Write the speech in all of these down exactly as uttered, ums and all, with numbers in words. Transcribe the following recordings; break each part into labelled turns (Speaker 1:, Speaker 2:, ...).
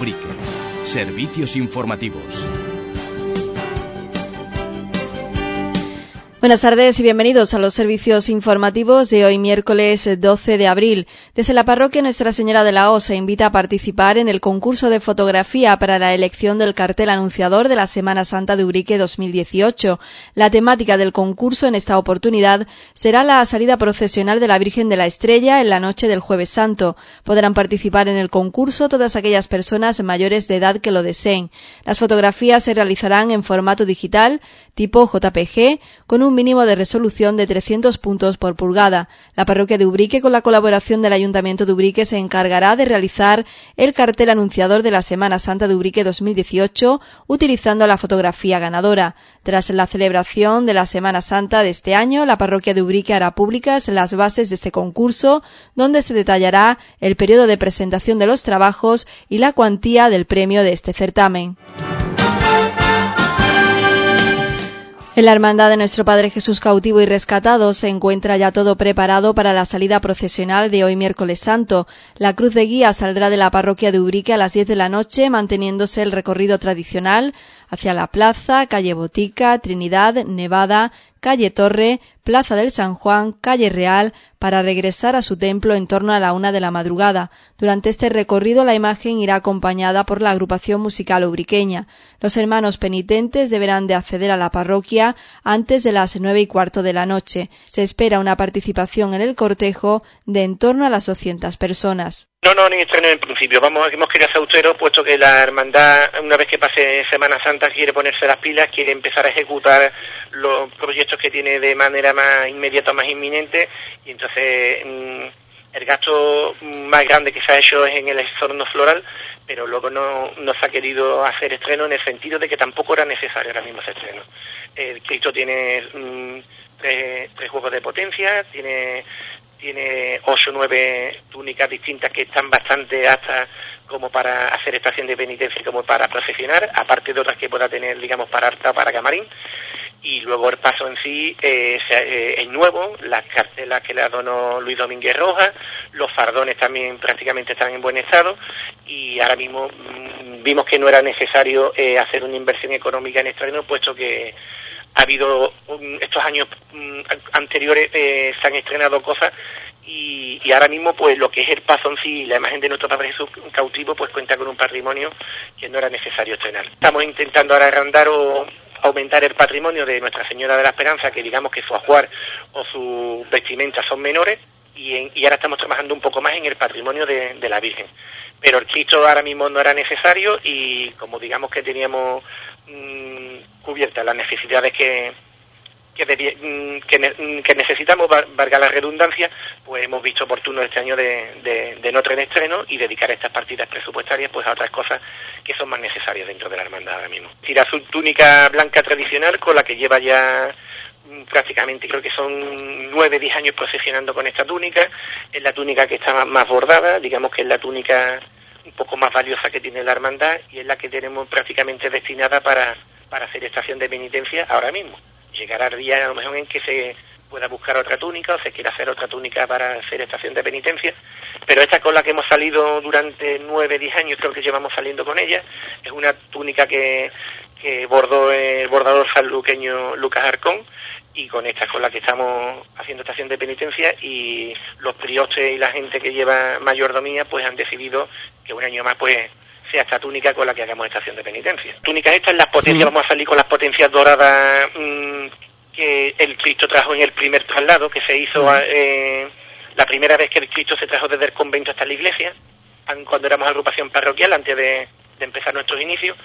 Speaker 1: Ubrique. Servicios informativos.
Speaker 2: Buenas tardes y bienvenidos a los servicios informativos de hoy miércoles doce de abril. Desde la parroquia Nuestra Señora de la O se invita a participar en el concurso de fotografía para la elección del cartel anunciador de la Semana Santa de Ubrique dos mil dieciocho. La temática del concurso en esta oportunidad será la salida procesional de la Virgen de la Estrella en la noche del Jueves Santo. Podrán participar en el concurso todas aquellas personas mayores de edad que lo deseen. Las fotografías se realizarán en formato digital tipo J P G con un mínimo de resolución de trescientos puntos por pulgada. La parroquia de Ubrique, con la colaboración del Ayuntamiento de Ubrique, se encargará de realizar el cartel anunciador de la Semana Santa de Ubrique dos mil dieciocho utilizando la fotografía ganadora. Tras la celebración de la Semana Santa de este año, la parroquia de Ubrique hará públicas las bases de este concurso, donde se detallará el periodo de presentación de los trabajos y la cuantía del premio de este certamen. En la Hermandad de Nuestro Padre Jesús Cautivo y Rescatado se encuentra ya todo preparado para la salida procesional de hoy miércoles santo. La cruz de guía saldrá de la parroquia de Ubrique a las diez de la noche, manteniéndose el recorrido tradicional hacia la plaza, calle Botica, Trinidad, Nevada, calle Torre, Plaza del San Juan, calle Real, para regresar a su templo en torno a la una de la madrugada. Durante este recorrido la imagen irá acompañada por la agrupación musical ubriqueña. Los hermanos penitentes deberán de acceder a la parroquia antes de las nueve y cuarto de la noche. Se espera una participación en el cortejo de en torno a las doscientas personas.
Speaker 3: No, no, ni estreno en principio. Vamos, hemos querido ser austeros, puesto que la hermandad, una vez que pase Semana Santa, quiere ponerse las pilas, quiere empezar a ejecutar los proyectos que tiene de manera más inmediata, más inminente, y entonces mmm, el gasto más grande que se ha hecho es en el exorno floral, pero luego no, no se ha querido hacer estreno en el sentido de que tampoco era necesario ahora mismo ese estreno. El Cristo tiene mmm, tres, tres juegos de potencia, tiene... tiene ocho o nueve túnicas distintas que están bastante aptas como para hacer estación de penitencia y como para procesionar, aparte de otras que pueda tener, digamos, para arta o para camarín. Y luego el paso en sí eh, eh, es nuevo, las cartelas que le donó Luis Domínguez Rojas, los fardones también prácticamente están en buen estado, y ahora mismo mmm, vimos que no era necesario eh, hacer una inversión económica en estreno, puesto que ha habido um, estos años um, anteriores eh, se han estrenado cosas y, y ahora mismo pues lo que es el paso en sí, la imagen de Nuestro Padre Jesús Cautivo, pues cuenta con un patrimonio que no era necesario estrenar. Estamos intentando ahora agrandar o aumentar el patrimonio de Nuestra Señora de la Esperanza, que digamos que su ajuar o sus vestimentas son menores, y, en, y ahora estamos trabajando un poco más en el patrimonio de, de la Virgen. Pero el Cristo ahora mismo no era necesario, y como digamos que teníamos mmm, cubiertas las necesidades que que, debía, que, ne, que necesitamos, valga la redundancia, pues hemos visto oportuno este año de, de, de no tener estreno y dedicar estas partidas presupuestarias pues a otras cosas que son más necesarias dentro de la hermandad ahora mismo. Tira su túnica blanca tradicional, con la que lleva ya prácticamente, creo que son nueve, diez años procesionando con esta túnica. Es la túnica que está más, más bordada, digamos que es la túnica un poco más valiosa que tiene la hermandad, y es la que tenemos prácticamente destinada para, para hacer estación de penitencia ahora mismo. Llegará el día a lo mejor en que se pueda buscar otra túnica o se quiera hacer otra túnica para hacer estación de penitencia, pero esta con la que hemos salido durante nueve, diez años, creo que llevamos saliendo con ella, es una túnica que, que bordó el bordador sanluqueño Lucas Arcón, y con esta es con la que estamos haciendo estación de penitencia, y los priotes y la gente que lleva mayordomía pues han decidido que un año más pues sea esta túnica con la que hagamos estación de penitencia. Túnicas estas, las potencias, sí. Vamos a salir con las potencias doradas mmm, que el Cristo trajo en el primer traslado, que se hizo sí. eh, la primera vez que el Cristo se trajo desde el convento hasta la iglesia, cuando éramos agrupación parroquial, antes de, de empezar nuestros inicios.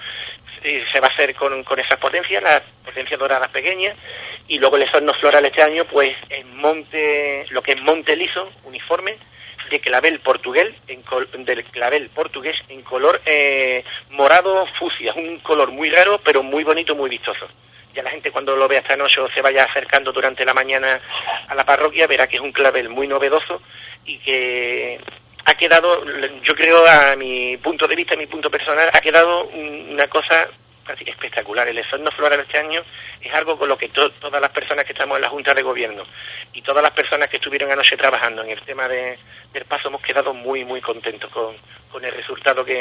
Speaker 3: Se va a hacer con, con esas potencias, las potencias doradas pequeñas, y luego el exorno floral este año, pues en monte, lo que es monte liso, uniforme, de clavel portugués, en col, del clavel portugués en color eh, morado fucsia, un color muy raro, pero muy bonito, muy vistoso. Ya la gente cuando lo vea esta noche o se vaya acercando durante la mañana a la parroquia, verá que es un clavel muy novedoso y que ha quedado, yo creo, a mi punto de vista, a mi punto personal, ha quedado una cosa espectacular. El exorno floral este año es algo con lo que to- todas las personas que estamos en la Junta de Gobierno y todas las personas que estuvieron anoche trabajando en el tema de, del paso hemos quedado muy, muy contentos con, con el resultado que,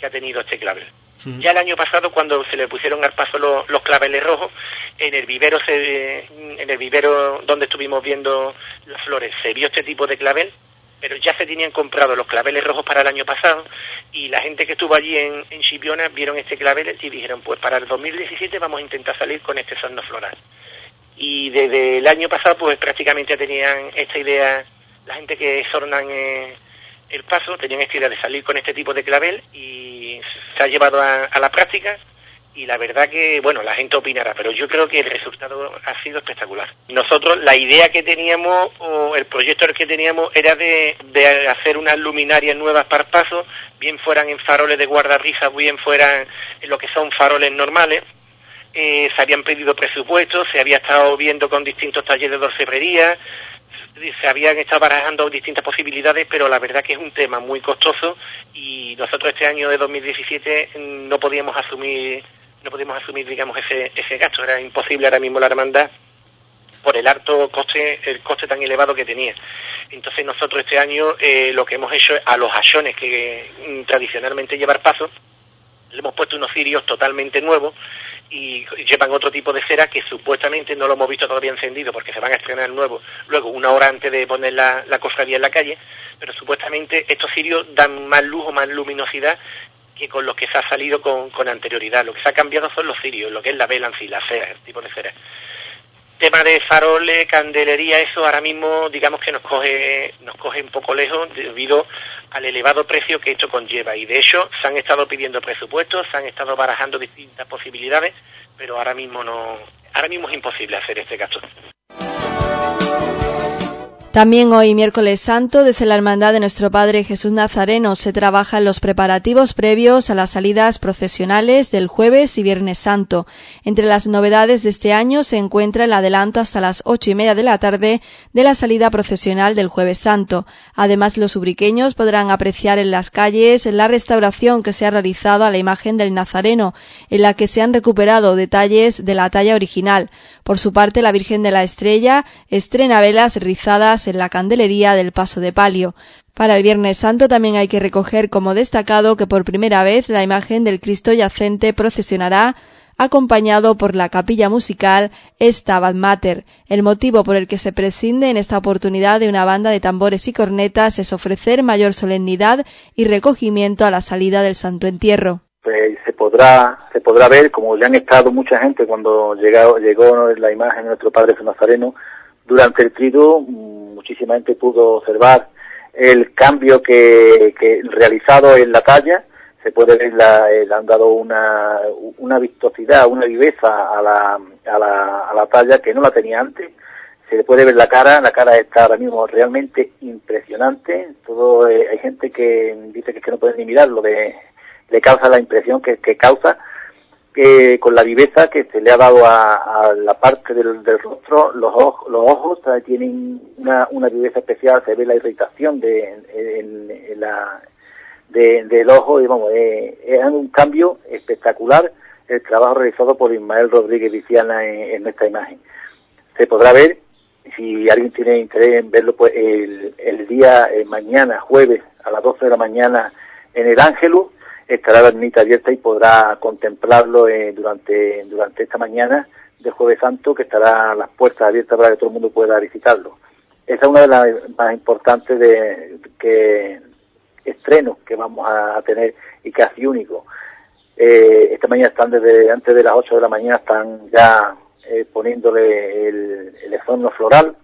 Speaker 3: que ha tenido este clavel. Uh-huh. Ya el año pasado, cuando se le pusieron al paso los, los claveles rojos, en el vivero se, en el vivero donde estuvimos viendo las flores, se vio este tipo de clavel, pero ya se tenían comprado los claveles rojos para el año pasado, y la gente que estuvo allí en, en Chipiona vieron este clavel y dijeron, pues para el dos mil diecisiete vamos a intentar salir con este sorno floral. Y desde el año pasado, pues prácticamente tenían esta idea, la gente que sornan eh, el paso, tenían esta idea de salir con este tipo de clavel, y se ha llevado a, a la práctica, y la verdad que, bueno, la gente opinará, pero yo creo que el resultado ha sido espectacular. Nosotros, la idea que teníamos, o el proyecto que teníamos, era de, de hacer unas luminarias nuevas para el paso, bien fueran en faroles de guardarrisas, bien fueran en lo que son faroles normales. Eh, se habían pedido presupuestos, se había estado viendo con distintos talleres de orfebrería, se habían estado barajando distintas posibilidades, pero la verdad que es un tema muy costoso, y nosotros este año de dos mil diecisiete no podíamos asumir no podíamos asumir digamos ese ese gasto, era imposible ahora mismo la hermandad por el alto coste el coste tan elevado que tenía. Entonces nosotros este año eh, lo que hemos hecho es a los ayones que mm, tradicionalmente llevar paso, le hemos puesto unos cirios totalmente nuevos, y llevan otro tipo de cera que supuestamente no lo hemos visto todavía encendido porque se van a estrenar nuevos luego una hora antes de poner la, la cofradía en la calle, pero supuestamente estos cirios dan más luz o más luminosidad que con los que se ha salido con, con anterioridad. Lo que se ha cambiado son los cirios, lo que es la vela en sí, la cera, el tipo de cera. Tema de faroles, candelería, eso ahora mismo digamos que nos coge nos coge un poco lejos debido al elevado precio que esto conlleva, y de hecho se han estado pidiendo presupuestos, se han estado barajando distintas posibilidades, pero ahora mismo no, ahora mismo es imposible hacer este gasto.
Speaker 2: También hoy, miércoles santo, desde la Hermandad de Nuestro Padre Jesús Nazareno se trabajan los preparativos previos a las salidas procesionales del jueves y viernes santo. Entre las novedades de este año se encuentra el adelanto hasta las ocho y media de la tarde de la salida procesional del jueves santo. Además, los ubriqueños podrán apreciar en las calles la restauración que se ha realizado a la imagen del Nazareno, en la que se han recuperado detalles de la talla original. Por su parte, la Virgen de la Estrella estrena velas rizadas en la candelería del paso de palio. Para el Viernes Santo también hay que recoger como destacado que por primera vez la imagen del Cristo yacente procesionará acompañado por la capilla musical Stabat Mater. El motivo por el que se prescinde en esta oportunidad de una banda de tambores y cornetas es ofrecer mayor solemnidad y recogimiento a la salida del Santo Entierro.
Speaker 4: Pues se podrá se podrá ver, como ya han estado mucha gente cuando llegó, llegó la imagen de nuestro Padre Jesús Nazareno, durante el triduo muchísima gente pudo observar el cambio que, que realizado en la talla. Se puede ver, la, eh, le han dado una, una vistosidad, una viveza a la, a, la, a la talla que no la tenía antes. Se le puede ver la cara, la cara está ahora mismo realmente impresionante. Todo eh, hay gente que dice que, es que no pueden ni mirarlo, de, le causa la impresión que, que causa, que con la viveza que se le ha dado a, a la parte del, del rostro, los ojos, los ojos ¿sabes? Tienen una, una viveza especial, se ve la irritación de, en, en la, de, del ojo, y vamos, eh, es un cambio espectacular el trabajo realizado por Ismael Rodríguez Viciana en, en esta imagen. Se podrá ver, si alguien tiene interés en verlo, pues el, el día eh, mañana, jueves, a las doce de la mañana, en el Ángelus, estará la ermita abierta y podrá contemplarlo eh, durante durante esta mañana de Jueves Santo, que estará las puertas abiertas para que todo el mundo pueda visitarlo. Esa es una de las más importantes de que estrenos que vamos a tener, y casi único. Eh, esta mañana están desde antes de las ocho de la mañana, están ya eh, poniéndole el, el esorno floral.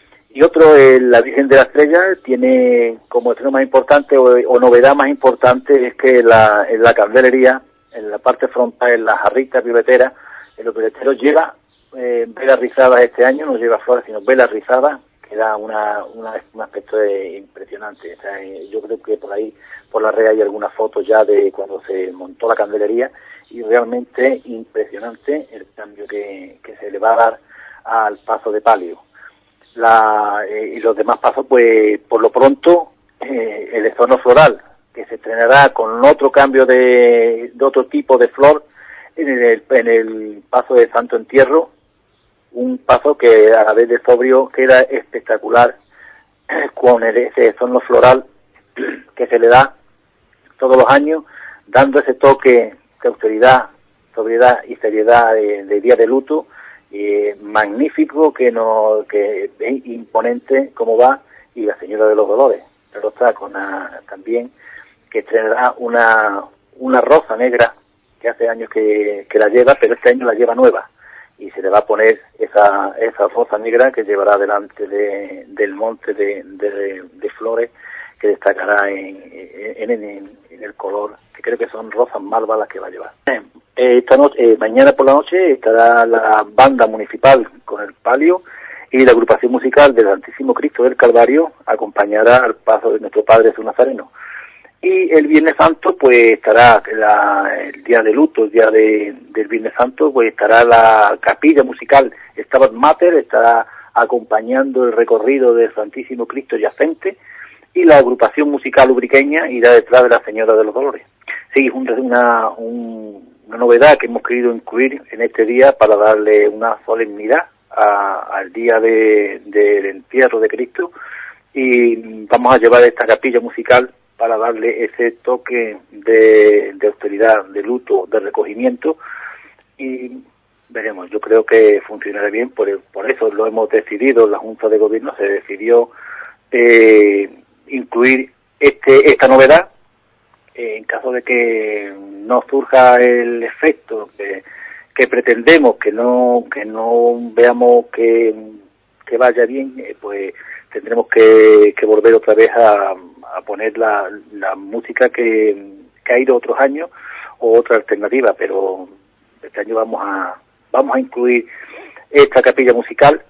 Speaker 4: Y otro, eh, la Virgen de la Estrella, tiene como estreno más importante o, o novedad más importante es que la, en la candelería, en la parte frontal, en las jarritas violeteras, en los violeteros lleva eh, velas rizadas este año, no lleva flores, sino velas rizadas, que da una, una, un aspecto de, impresionante. O sea, eh, yo creo que por ahí, por la red, hay algunas fotos ya de cuando se montó la candelería, y realmente impresionante el cambio que, que se le va a dar al paso de palio. La, eh, y los demás pasos, pues por lo pronto eh, el esorno floral, que se estrenará con otro cambio de, de otro tipo de flor en el, en el paso de Santo Entierro, un paso que a la vez de sobrio queda espectacular, con el, ese esorno floral que se le da todos los años dando ese toque de austeridad, sobriedad y seriedad de, de día de luto, eh, magnífico, que no, que es imponente como va, y la Señora de los Dolores, pero está con una, también, que estrenará una, una rosa negra, que hace años que, que la lleva, pero este año la lleva nueva, y se le va a poner esa, esa rosa negra que llevará delante de, del monte de, de, de flores, que destacará en, en, en, en el color, que creo que son rosas malvas las que va a llevar. Eh, esta noche, eh, mañana por la noche estará la banda municipal con el palio, y la agrupación musical del Santísimo Cristo del Calvario acompañará al paso de nuestro Padre Jesús Nazareno. Y el Viernes Santo, pues estará la, el día de luto, el día de, del Viernes Santo, pues estará la capilla musical Stabat Mater, estará acompañando el recorrido del Santísimo Cristo yacente, y la agrupación musical ubriqueña irá detrás de la Señora de los Dolores. Sí, es una, un, una novedad que hemos querido incluir en este día para darle una solemnidad a, al día de, del entierro de Cristo, y vamos a llevar esta capilla musical para darle ese toque de, de austeridad, de luto, de recogimiento, y veremos. Yo creo que funcionará bien, por, por eso lo hemos decidido, la Junta de Gobierno se decidió eh, incluir este esta novedad, eh, en caso de que no surja el efecto que, que pretendemos, que no que no veamos que, que vaya bien, eh, pues tendremos que, que volver otra vez a a poner la, la música que, que ha ido otros años, o otra alternativa, pero este año vamos a vamos a incluir esta capilla musical,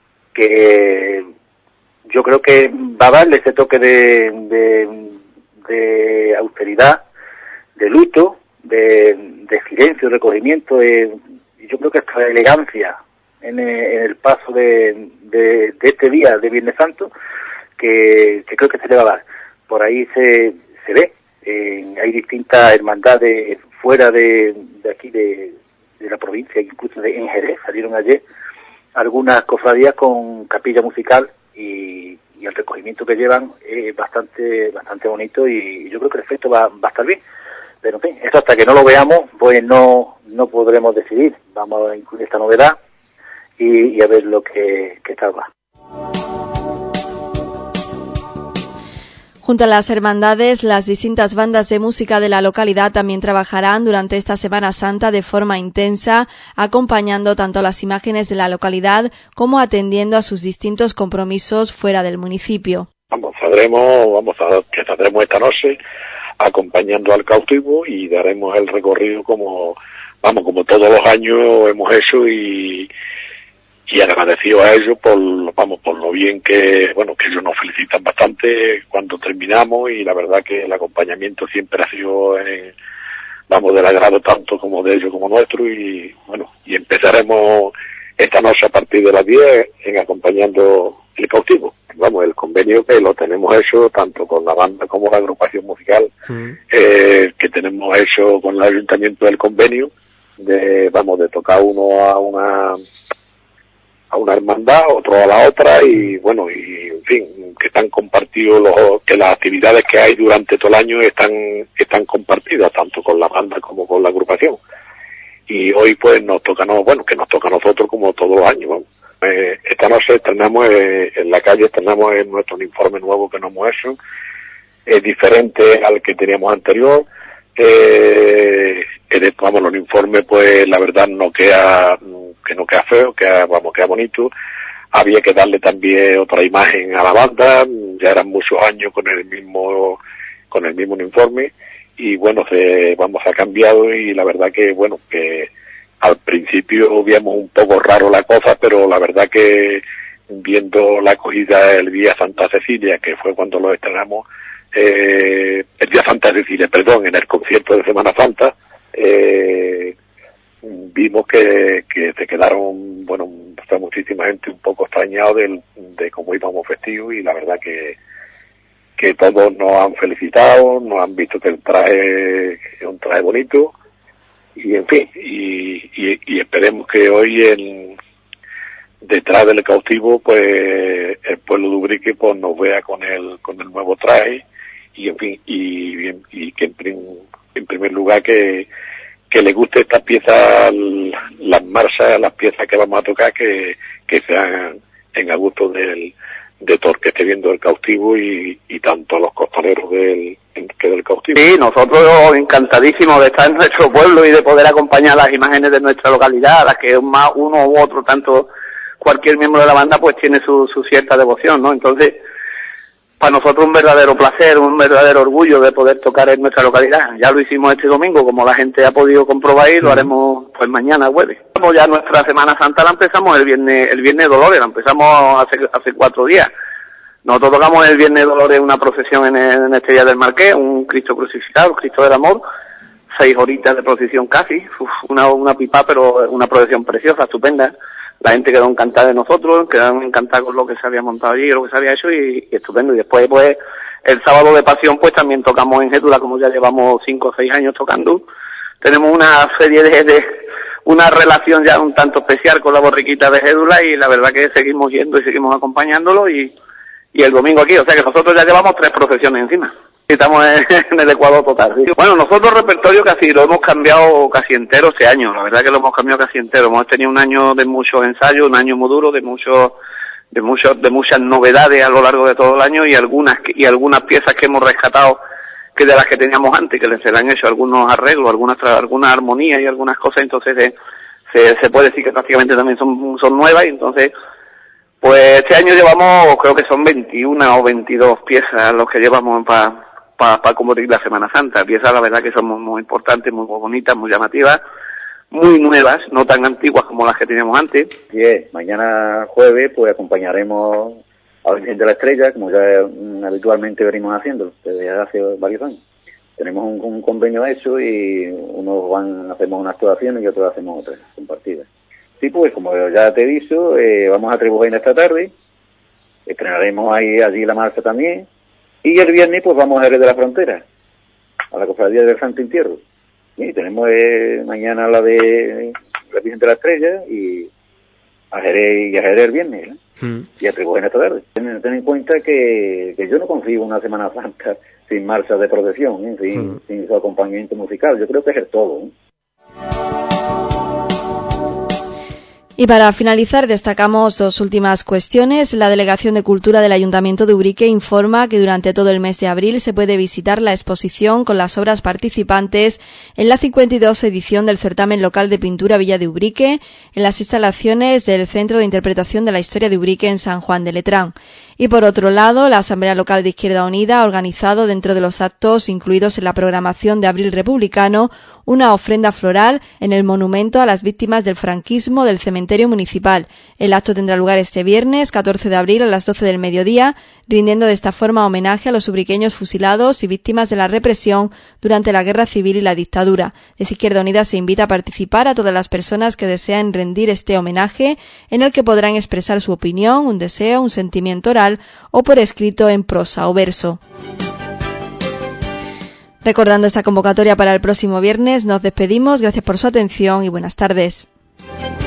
Speaker 4: que yo creo que va a darle ese toque de, de, de austeridad, de luto, de, de silencio, recogimiento, de, y yo creo que esta elegancia en, en el paso de, de, de este día de Viernes Santo, que, que creo que se le va a dar. Por ahí se, se ve, eh, hay distintas hermandades fuera de, de aquí de, de la provincia, incluso de en Jerez, salieron ayer algunas cofradías con capilla musical, y, y el recogimiento que llevan es bastante bastante bonito, y yo creo que el efecto va, va a estar bien. Pero en fin, eso hasta que no lo veamos, pues no no podremos decidir. Vamos a incluir esta novedad y, y a ver lo que, que tal va.
Speaker 2: Junto a las hermandades, las distintas bandas de música de la localidad también trabajarán durante esta Semana Santa de forma intensa, acompañando tanto las imágenes de la localidad como atendiendo a sus distintos compromisos fuera del municipio.
Speaker 5: Vamos, saldremos, vamos a que saldremos esta noche acompañando al cautivo, y daremos el recorrido como, vamos, como todos los años hemos hecho, y y agradecido a ellos por, vamos, por lo bien que, bueno, que ellos nos felicitan bastante cuando terminamos, y la verdad que el acompañamiento siempre ha sido, eh, vamos, del agrado tanto como de ellos como nuestro, y bueno, y empezaremos esta noche a partir de las diez en acompañando el cautivo. Vamos, el convenio que lo tenemos hecho tanto con la banda como la agrupación musical, mm. eh, que tenemos hecho con el ayuntamiento del convenio, de, vamos, de tocar uno a una a una hermandad, otro a la otra, y bueno, y en fin, que están compartidos los, que las actividades que hay durante todo el año están, están compartidas, tanto con la banda como con la agrupación. Y hoy pues nos toca, no, bueno, que nos toca a nosotros como todos los años, vamos. Eh, esta noche estrenamos eh, en la calle, estrenamos en nuestro informe nuevo que nos hemos hecho, es diferente al que teníamos anterior. Eh, eh, vamos, los informes pues la verdad no queda, que no queda feo, queda, vamos, queda bonito. Había que darle también otra imagen a la banda, ya eran muchos años con el mismo, con el mismo uniforme, y bueno, se, vamos, ha cambiado, y la verdad que bueno, que al principio veíamos un poco raro la cosa, pero la verdad que viendo la acogida el día Santa Cecilia, que fue cuando lo estrenamos, eh, el día Santa Cecilia, perdón, en el concierto de Semana Santa, eh, vimos que, que se quedaron, bueno, fue muchísima gente un poco extrañado del, de cómo íbamos vestidos, y la verdad que que todos nos han felicitado, nos han visto que el traje es un traje bonito, y en fin, y, y, y esperemos que hoy en, detrás del cautivo, pues el pueblo de Ubrique pues nos vea con el con el nuevo traje, y en fin, y, y, y que en primer lugar que, que le guste estas piezas, las marchas, las piezas que vamos a tocar, que, que sean en a gusto del, de todo el que esté viendo el cautivo y, y tanto los costaleros del, que del cautivo.
Speaker 6: Sí, nosotros encantadísimos de estar en nuestro pueblo y de poder acompañar las imágenes de nuestra localidad, a las que más uno u otro, tanto cualquier miembro de la banda, pues tiene su, su cierta devoción, ¿no? Entonces, para nosotros un verdadero placer, un verdadero orgullo de poder tocar en nuestra localidad. Ya lo hicimos este domingo, como la gente ha podido comprobar, y lo haremos pues mañana jueves. Ya nuestra Semana Santa la empezamos el viernes, el viernes Dolores, la empezamos hace, hace cuatro días. Nosotros tocamos el viernes Dolores una procesión en, el, en Estrella del Marqués, un Cristo crucificado, un Cristo del Amor, seis horitas de procesión casi, uf, una, una pipa, pero una procesión preciosa, estupenda. La gente quedó encantada de nosotros, quedaron encantados con lo que se había montado allí, lo que se había hecho, y, y estupendo. Y después, pues, el sábado de Pasión, pues también tocamos en Gétula, como ya llevamos cinco o seis años tocando. Tenemos una serie de, de, una relación ya un tanto especial con la borriquita de Gétula, y la verdad que seguimos yendo y seguimos acompañándolo, y, y el domingo aquí, o sea que nosotros ya llevamos tres procesiones encima. Estamos en el Ecuador total, ¿sí? Bueno, nosotros el repertorio casi lo hemos cambiado casi entero este año, la verdad que lo hemos cambiado casi entero. Hemos tenido un año de muchos ensayos, un año muy duro, de muchos, de muchos, de muchas novedades a lo largo de todo el año, y algunas, y algunas piezas que hemos rescatado que de las que teníamos antes, que se le han hecho algunos arreglos, algunas, algunas armonías y algunas cosas, entonces eh, se, se puede decir que prácticamente también son, son nuevas, y entonces, pues este año llevamos, creo que son veintiuna o veintidós piezas los que llevamos para para pa convertir la Semana Santa. Piezas, la verdad, que son muy, muy importantes, muy bonitas, muy llamativas, muy nuevas, no tan antiguas como las que teníamos antes.
Speaker 4: Sí, mañana jueves, pues acompañaremos a la Virgen de la Estrella, como ya mm, habitualmente venimos haciendo desde hace varios años. Tenemos un, un convenio hecho, y unos van, hacemos unas actuaciones y otros hacemos otras compartidas. Sí, pues como ya te he dicho, eh, vamos a Trebujena esta tarde, estrenaremos ahí allí la marcha también. Y el viernes, pues vamos a Jerez de la Frontera, a la Cofradía del Santo Entierro. Y tenemos eh, mañana la de la Virgen de la Estrella, y a Jerez, y a Jerez el viernes, ¿eh? Mm. Y a Trebujena esta tarde. Ten, ten en cuenta que, que yo no consigo una Semana Santa sin marcha de procesión, ¿eh? sin, mm. sin su acompañamiento musical. Yo creo que es el todo, ¿eh?
Speaker 2: Y para finalizar, destacamos dos últimas cuestiones. La Delegación de Cultura del Ayuntamiento de Ubrique informa que durante todo el mes de abril se puede visitar la exposición con las obras participantes en la cincuenta y dos edición del Certamen Local de Pintura Villa de Ubrique, en las instalaciones del Centro de Interpretación de la Historia de Ubrique en San Juan de Letrán. Y por otro lado, la Asamblea Local de Izquierda Unida ha organizado, dentro de los actos incluidos en la programación de Abril Republicano, una ofrenda floral en el monumento a las víctimas del franquismo del cementerio municipal. El acto tendrá lugar este viernes, catorce de abril, a las doce del mediodía, rindiendo de esta forma homenaje a los ubriqueños fusilados y víctimas de la represión durante la Guerra Civil y la dictadura. Desde Izquierda Unida se invita a participar a todas las personas que deseen rendir este homenaje, en el que podrán expresar su opinión, un deseo, un sentimiento oral o por escrito en prosa o verso. Recordando esta convocatoria para el próximo viernes, nos despedimos. Gracias por su atención y buenas tardes.